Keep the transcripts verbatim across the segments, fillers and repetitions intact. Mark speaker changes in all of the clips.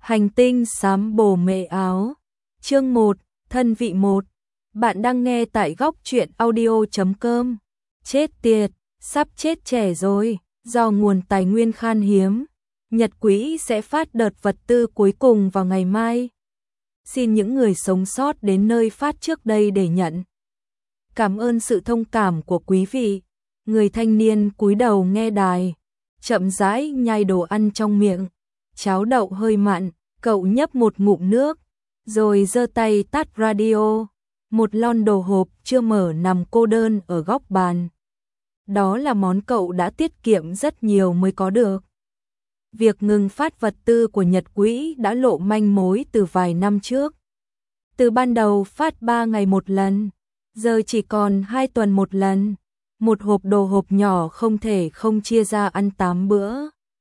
Speaker 1: Hành tinh xám bồ mệ áo. Chương một, thân vị một. Bạn đang nghe tại góc truyện audio chấm com. Chết tiệt, sắp chết trẻ rồi, do nguồn tài nguyên khan hiếm, Nhật Quỹ sẽ phát đợt vật tư cuối cùng vào ngày mai. Xin những người sống sót đến nơi phát trước đây để nhận. Cảm ơn sự thông cảm của quý vị. Người thanh niên cúi đầu nghe đài, chậm rãi nhai đồ ăn trong miệng. Cháo đậu hơi mặn, cậu nhấp một ngụm nước, rồi giơ tay tắt radio. Một lon đồ hộp chưa mở nằm cô đơn ở góc bàn. Đó là món cậu đã tiết kiệm rất nhiều mới có được. Việc ngừng phát vật tư của Nhật Quỹ đã lộ manh mối từ vài năm trước. Từ ban đầu phát ba ngày một lần, giờ chỉ còn hai tuần một lần. Một hộp đồ hộp nhỏ không thể không chia ra ăn tám bữa.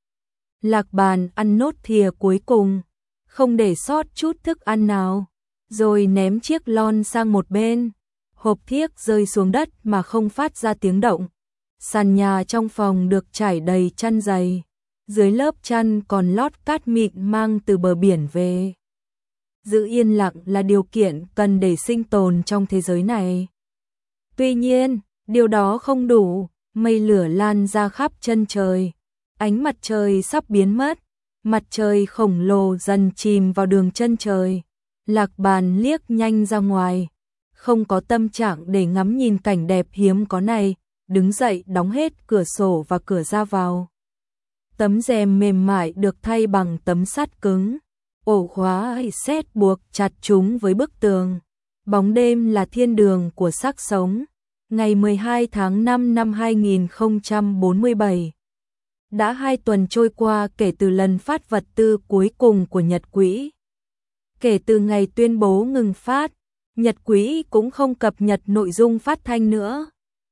Speaker 1: Lạc Bàn ăn nốt thìa cuối cùng, không để sót chút thức ăn nào, rồi ném chiếc lon sang một bên. Hộp thiếc rơi xuống đất mà không phát ra tiếng động. Sàn nhà trong phòng được trải đầy chăn dày, dưới lớp chăn còn lót cát mịn mang từ bờ biển về. Giữ yên lặng là điều kiện cần để sinh tồn trong thế giới này. Tuy nhiên, điều đó không đủ, mây lửa lan ra khắp chân trời. Ánh mặt trời sắp biến mất, mặt trời khổng lồ dần chìm vào đường chân trời. Lạc Bàn liếc nhanh ra ngoài, không có tâm trạng để ngắm nhìn cảnh đẹp hiếm có này, đứng dậy đóng hết cửa sổ và cửa ra vào. Tấm rèm mềm mại được thay bằng tấm sắt cứng, ổ khóa sét buộc chặt chúng với bức tường. Bóng đêm là thiên đường của xác sống. Ngày mười hai tháng năm năm hai nghìn không trăm bốn mươi bảy. Đã hai tuần trôi qua kể từ lần phát vật tư cuối cùng của Nhật Quỹ. Kể từ ngày tuyên bố ngừng phát, Nhật Quỹ cũng không cập nhật nội dung phát thanh nữa.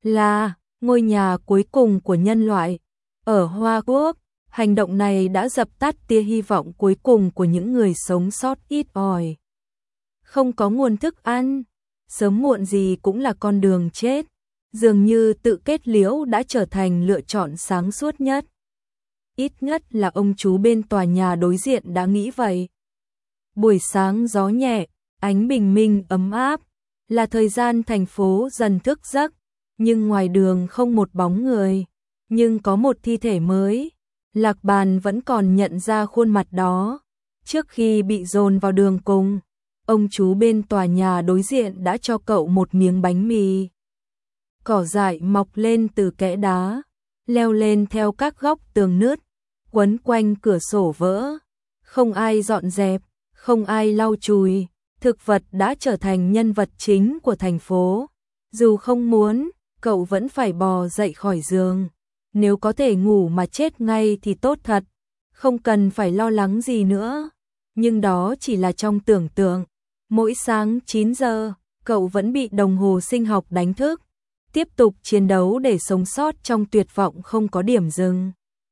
Speaker 1: Là ngôi nhà cuối cùng của nhân loại ở Hoa Quốc, hành động này đã dập tắt tia hy vọng cuối cùng của những người sống sót ít ỏi. Không có nguồn thức ăn, sớm muộn gì cũng là con đường chết. Dường như tự kết liễu đã trở thành lựa chọn sáng suốt nhất. Ít nhất là ông chú bên tòa nhà đối diện đã nghĩ vậy. Buổi sáng gió nhẹ, ánh bình minh ấm áp, là thời gian thành phố dần thức giấc, nhưng ngoài đường không một bóng người, nhưng có một thi thể mới. Lạc Bàn vẫn còn nhận ra khuôn mặt đó. Trước khi bị dồn vào đường cùng, ông chú bên tòa nhà đối diện đã cho cậu một miếng bánh mì. Cỏ dại mọc lên từ kẽ đá, leo lên theo các góc tường nứt, quấn quanh cửa sổ vỡ. Không ai dọn dẹp, không ai lau chùi, thực vật đã trở thành nhân vật chính của thành phố. Dù không muốn, cậu vẫn phải bò dậy khỏi giường. Nếu có thể ngủ mà chết ngay thì tốt thật, không cần phải lo lắng gì nữa. Nhưng đó chỉ là trong tưởng tượng. Mỗi sáng chín giờ, cậu vẫn bị đồng hồ sinh học đánh thức, tiếp tục chiến đấu để sống sót trong tuyệt vọng không có điểm dừng.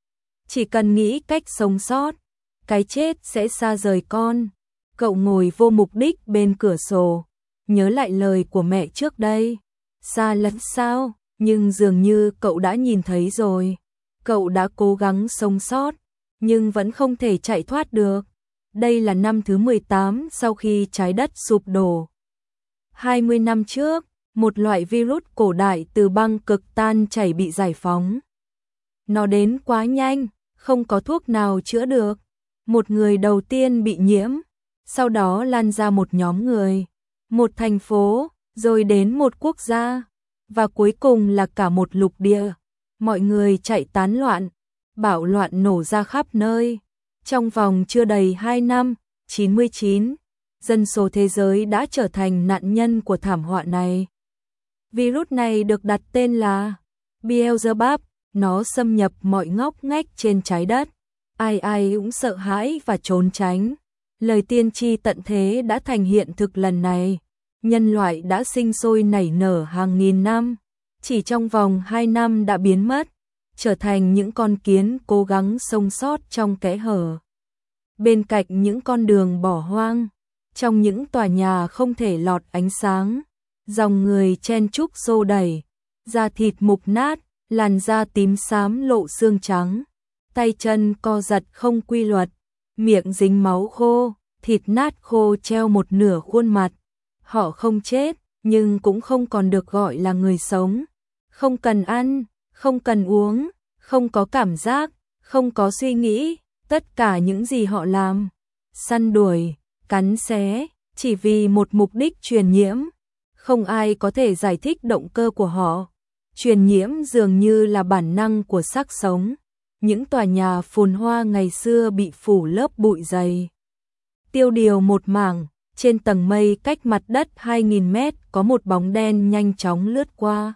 Speaker 1: Chỉ cần nghĩ cách sống sót, cái chết sẽ xa rời con. Cậu ngồi vô mục đích bên cửa sổ, nhớ lại lời của mẹ trước đây. Xa lắm sao, nhưng dường như cậu đã nhìn thấy rồi. Cậu đã cố gắng sống sót, nhưng vẫn không thể chạy thoát được. Đây là năm thứ mười tám sau khi trái đất sụp đổ. hai mươi năm trước, một loại virus cổ đại từ băng cực tan chảy bị giải phóng. Nó đến quá nhanh, không có thuốc nào chữa được. Một người đầu tiên bị nhiễm, sau đó lan ra một nhóm người, một thành phố, rồi đến một quốc gia, và cuối cùng là cả một lục địa. Mọi người chạy tán loạn, bạo loạn nổ ra khắp nơi. Trong vòng chưa đầy hai năm, chín mươi chín, dân số thế giới đã trở thành nạn nhân của thảm họa này. Virus này được đặt tên là Beelzebub, nó xâm nhập mọi ngóc ngách trên trái đất. Ai ai cũng sợ hãi và trốn tránh. Lời tiên tri tận thế đã thành hiện thực lần này. Nhân loại đã sinh sôi nảy nở hàng nghìn năm, chỉ trong vòng hai năm đã biến mất, trở thành những con kiến cố gắng sống sót trong kẽ hở. Bên cạnh những con đường bỏ hoang, trong những tòa nhà không thể lọt ánh sáng, dòng người chen chúc xô đẩy, da thịt mục nát, làn da tím xám lộ xương trắng, tay chân co giật không quy luật, miệng dính máu khô, thịt nát khô treo một nửa khuôn mặt. Họ không chết, nhưng cũng không còn được gọi là người sống. Không cần ăn, không cần uống, không có cảm giác, không có suy nghĩ, tất cả những gì họ làm, săn đuổi, cắn xé, chỉ vì một mục đích truyền nhiễm. Không ai có thể giải thích động cơ của họ. Truyền nhiễm dường như là bản năng của xác sống. Những tòa nhà phồn hoa ngày xưa bị phủ lớp bụi dày. Tiêu điều một mảng, trên tầng mây cách mặt đất hai nghìn mét có một bóng đen nhanh chóng lướt qua.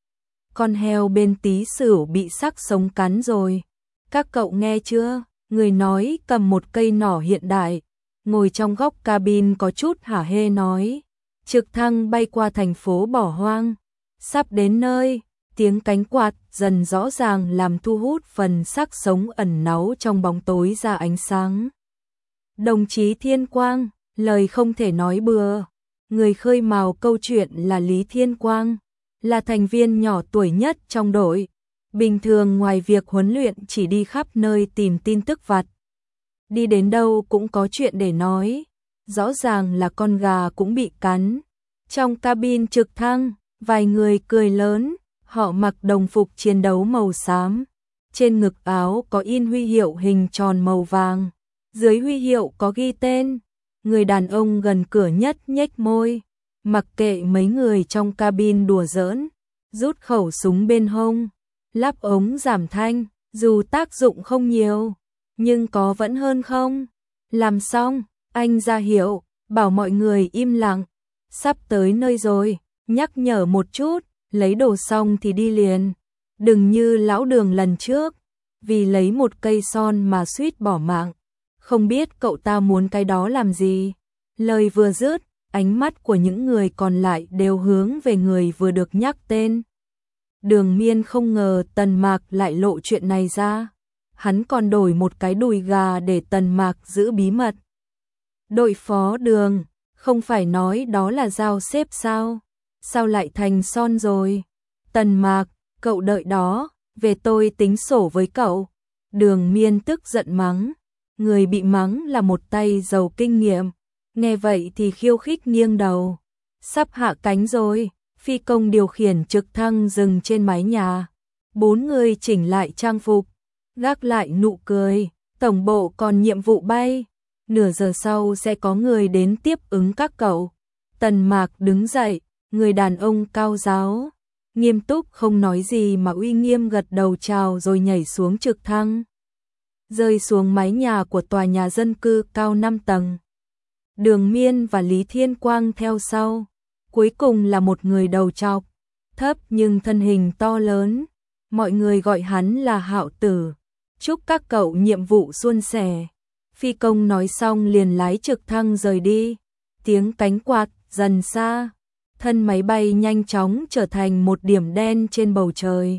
Speaker 1: Con heo bên Tý Sửu bị xác sống cắn rồi. Các cậu nghe chưa? Người nói cầm một cây nỏ hiện đại, ngồi trong góc cabin có chút hả hê nói. Trực thăng bay qua thành phố bỏ hoang. Sắp đến nơi, tiếng cánh quạt dần rõ ràng làm thu hút phần xác sống ẩn náu trong bóng tối ra ánh sáng. Đồng chí Thiên Quang, lời không thể nói bừa. Người khơi mào câu chuyện là Lý Thiên Quang, là thành viên nhỏ tuổi nhất trong đội. Bình thường ngoài việc huấn luyện chỉ đi khắp nơi tìm tin tức vặt. Đi đến đâu cũng có chuyện để nói. Rõ ràng là con gà cũng bị cắn. Trong cabin trực thăng, vài người cười lớn, họ mặc đồng phục chiến đấu màu xám. Trên ngực áo có in huy hiệu hình tròn màu vàng. Dưới huy hiệu có ghi tên. Người đàn ông gần cửa nhất nhếch môi, mặc kệ mấy người trong cabin đùa giỡn, rút khẩu súng bên hông, lắp ống giảm thanh, dù tác dụng không nhiều, nhưng có vẫn hơn không. Làm xong, anh ra hiệu, bảo mọi người im lặng, sắp tới nơi rồi, nhắc nhở một chút, lấy đồ xong thì đi liền. Đừng như lão Đường lần trước, vì lấy một cây son mà suýt bỏ mạng. Không biết cậu ta muốn cái đó làm gì. Lời vừa dứt, ánh mắt của những người còn lại đều hướng về người vừa được nhắc tên. Đường Miên không ngờ Tần Mạc lại lộ chuyện này ra. Hắn còn đổi một cái đùi gà để Tần Mạc giữ bí mật. Đội phó Đường, không phải nói đó là dao xếp sao? Sao lại thành son rồi? Tần Mạc, cậu đợi đó, về tôi tính sổ với cậu. Đường Miên tức giận mắng. Người bị mắng là một tay giàu kinh nghiệm. Nghe vậy thì khiêu khích nghiêng đầu. Sắp hạ cánh rồi, phi công điều khiển trực thăng dừng trên mái nhà. Bốn người chỉnh lại trang phục, gác lại nụ cười, tổng bộ còn nhiệm vụ bay. Nửa giờ sau sẽ có người đến tiếp ứng các cậu. Tần Mạc đứng dậy, người đàn ông cao giáo, nghiêm túc không nói gì mà uy nghiêm gật đầu chào rồi nhảy xuống trực thăng. Rơi xuống mái nhà của tòa nhà dân cư cao năm tầng. Đường Miên và Lý Thiên Quang theo sau. Cuối cùng là một người đầu trọc, thấp nhưng thân hình to lớn. Mọi người gọi hắn là Hạo Tử. Chúc các cậu nhiệm vụ suôn sẻ. Phi công nói xong liền lái trực thăng rời đi. Tiếng cánh quạt dần xa. Thân máy bay nhanh chóng trở thành một điểm đen trên bầu trời.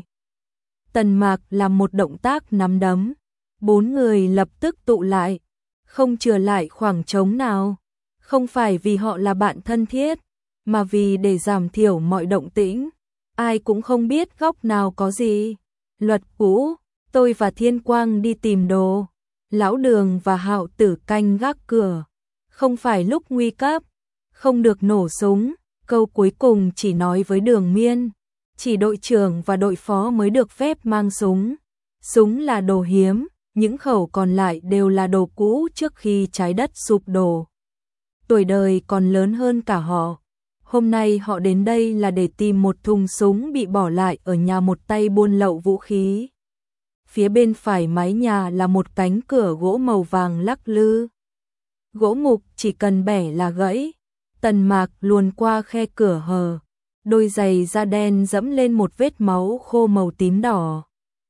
Speaker 1: Tần Mạc làm một động tác nắm đấm. Bốn người lập tức tụ lại, không chừa lại khoảng trống nào. Không phải vì họ là bạn thân thiết, mà vì để giảm thiểu mọi động tĩnh. Ai cũng không biết góc nào có gì. Luật cũ, tôi và Thiên Quang đi tìm đồ. Lão Đường và Hạo Tử canh gác cửa. Không phải lúc nguy cấp, không được nổ súng. Câu cuối cùng chỉ nói với Đường Miên. Chỉ đội trưởng và đội phó mới được phép mang súng. Súng là đồ hiếm. Những khẩu còn lại đều là đồ cũ trước khi trái đất sụp đổ. Tuổi đời còn lớn hơn cả họ. Hôm nay họ đến đây là để tìm một thùng súng bị bỏ lại ở nhà một tay buôn lậu vũ khí. Phía bên phải mái nhà là một cánh cửa gỗ màu vàng lắc lư. Gỗ mục chỉ cần bẻ là gãy. Tần Mạc luồn qua khe cửa hờ. Đôi giày da đen dẫm lên một vết máu khô màu tím đỏ.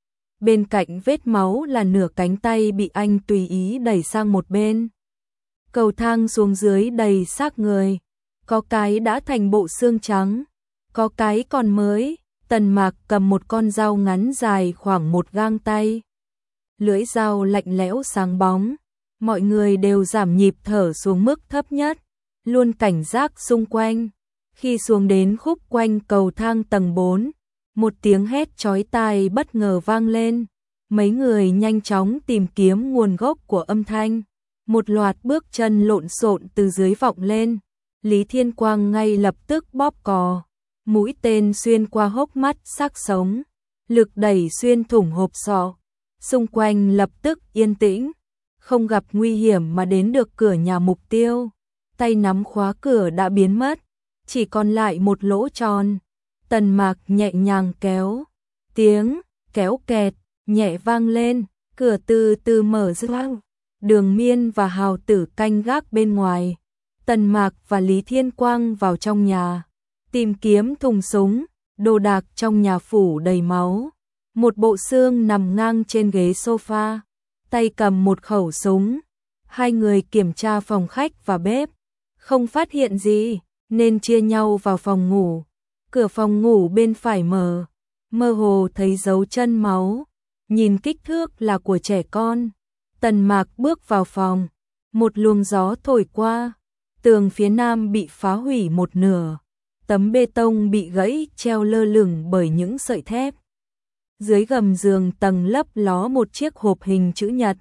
Speaker 1: Bên cạnh vết máu là nửa cánh tay bị anh tùy ý đẩy sang một bên. Cầu thang xuống dưới đầy xác người. Có cái đã thành bộ xương trắng, có cái còn mới. Tần Mạc cầm một con dao ngắn dài khoảng một gang tay. Lưỡi dao lạnh lẽo sáng bóng. Mọi người đều giảm nhịp thở xuống mức thấp nhất, luôn cảnh giác xung quanh. Khi xuống đến khúc quanh cầu thang tầng bốn, một tiếng hét chói tai bất ngờ vang lên. Mấy người nhanh chóng tìm kiếm nguồn gốc của âm thanh. một loạt bước chân lộn xộn từ dưới vọng lên. Lý Thiên Quang ngay lập tức bóp cò, mũi tên xuyên qua hốc mắt xác sống, lực đẩy xuyên thủng hộp sọ. Xung quanh lập tức yên tĩnh, không gặp nguy hiểm mà đến được cửa nhà mục tiêu. Tay nắm khóa cửa đã biến mất, chỉ còn lại một lỗ tròn. Tần Mạc nhẹ nhàng kéo, tiếng kéo kẹt nhẹ vang lên, cửa từ từ mở ra. Đường Miên và Hào Tử canh gác bên ngoài. Tần Mạc và Lý Thiên Quang vào trong nhà, tìm kiếm thùng súng, đồ đạc trong nhà phủ đầy máu. Một bộ xương nằm ngang trên ghế sofa, tay cầm một khẩu súng. Hai người kiểm tra phòng khách và bếp, không phát hiện gì, nên chia nhau vào phòng ngủ. Cửa phòng ngủ bên phải mở, mơ hồ thấy dấu chân máu, nhìn kích thước là của trẻ con. Tần Mạc bước vào phòng, một luồng gió thổi qua, tường phía nam bị phá hủy một nửa, tấm bê tông bị gãy treo lơ lửng bởi những sợi thép. Dưới gầm giường tầng lấp ló một chiếc hộp hình chữ nhật.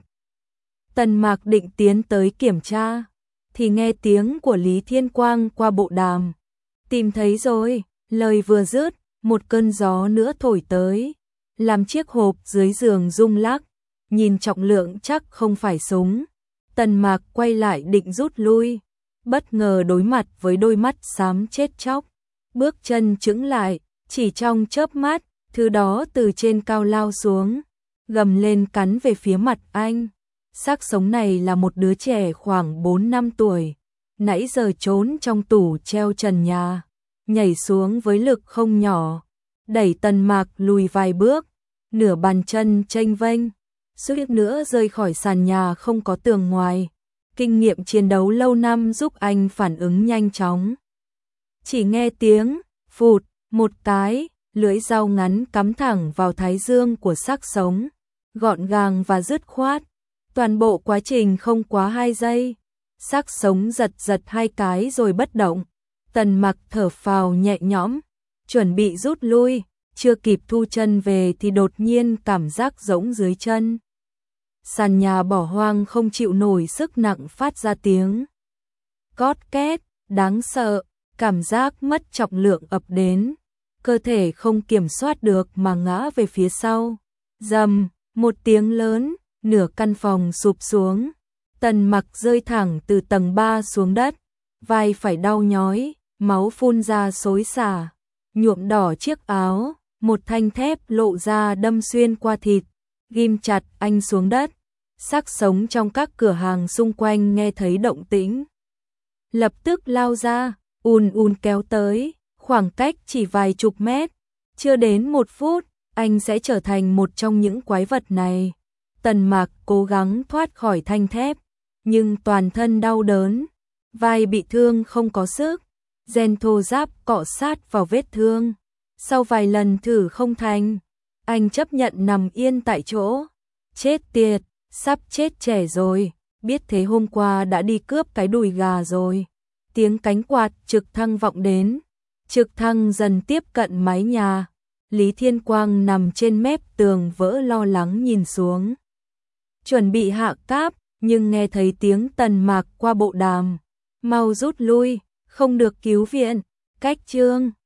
Speaker 1: Tần Mạc định tiến tới kiểm tra, thì nghe tiếng của Lý Thiên Quang qua bộ đàm. Tìm thấy rồi, lời vừa dứt, một cơn gió nữa thổi tới, làm chiếc hộp dưới giường rung lắc, nhìn trọng lượng chắc không phải súng. Tần Mạc quay lại định rút lui, bất ngờ đối mặt với đôi mắt xám chết chóc. Bước chân chững lại, chỉ trong chớp mắt, thứ đó từ trên cao lao xuống, gầm lên cắn về phía mặt anh. Xác sống này là một đứa trẻ khoảng bốn năm tuổi, nãy giờ trốn trong tủ treo trần nhà, nhảy xuống với lực không nhỏ, đẩy Tần Mạc lùi vài bước, nửa bàn chân chênh vênh, suýt nữa rơi khỏi sàn nhà không có tường ngoài. Kinh nghiệm chiến đấu lâu năm giúp anh phản ứng nhanh chóng. Chỉ nghe tiếng phụt một cái, lưỡi dao ngắn cắm thẳng vào thái dương của xác sống, gọn gàng và dứt khoát. Toàn bộ quá trình không quá hai giây, xác sống giật giật hai cái rồi bất động. Tần Mạc thở phào nhẹ nhõm, chuẩn bị rút lui, chưa kịp thu chân về thì đột nhiên cảm giác rỗng dưới chân. Sàn nhà bỏ hoang không chịu nổi sức nặng phát ra tiếng cót két, đáng sợ, cảm giác mất trọng lượng ập đến, cơ thể không kiểm soát được mà ngã về phía sau. Rầm, một tiếng lớn, nửa căn phòng sụp xuống. Tần Mạc rơi thẳng từ tầng ba xuống đất, vai phải đau nhói, máu phun ra xối xả, nhuộm đỏ chiếc áo, một thanh thép lộ ra đâm xuyên qua thịt, ghim chặt anh xuống đất. Xác sống trong các cửa hàng xung quanh nghe thấy động tĩnh, lập tức lao ra, ùn ùn kéo tới, khoảng cách chỉ vài chục mét, chưa đến một phút, anh sẽ trở thành một trong những quái vật này. Tần Mạc cố gắng thoát khỏi thanh thép, nhưng toàn thân đau đớn, vai bị thương không có sức, gen thô ráp cọ sát vào vết thương. Sau vài lần thử không thành, anh chấp nhận nằm yên tại chỗ. Chết tiệt, sắp chết trẻ rồi, biết thế hôm qua đã đi cướp cái đùi gà rồi. Tiếng cánh quạt trực thăng vọng đến, trực thăng dần tiếp cận mái nhà. Lý Thiên Quang nằm trên mép tường vỡ lo lắng nhìn xuống, chuẩn bị hạ cáp, nhưng nghe thấy tiếng Tần Mạc qua bộ đàm. Mau rút lui, không được cứu viện, cách chương.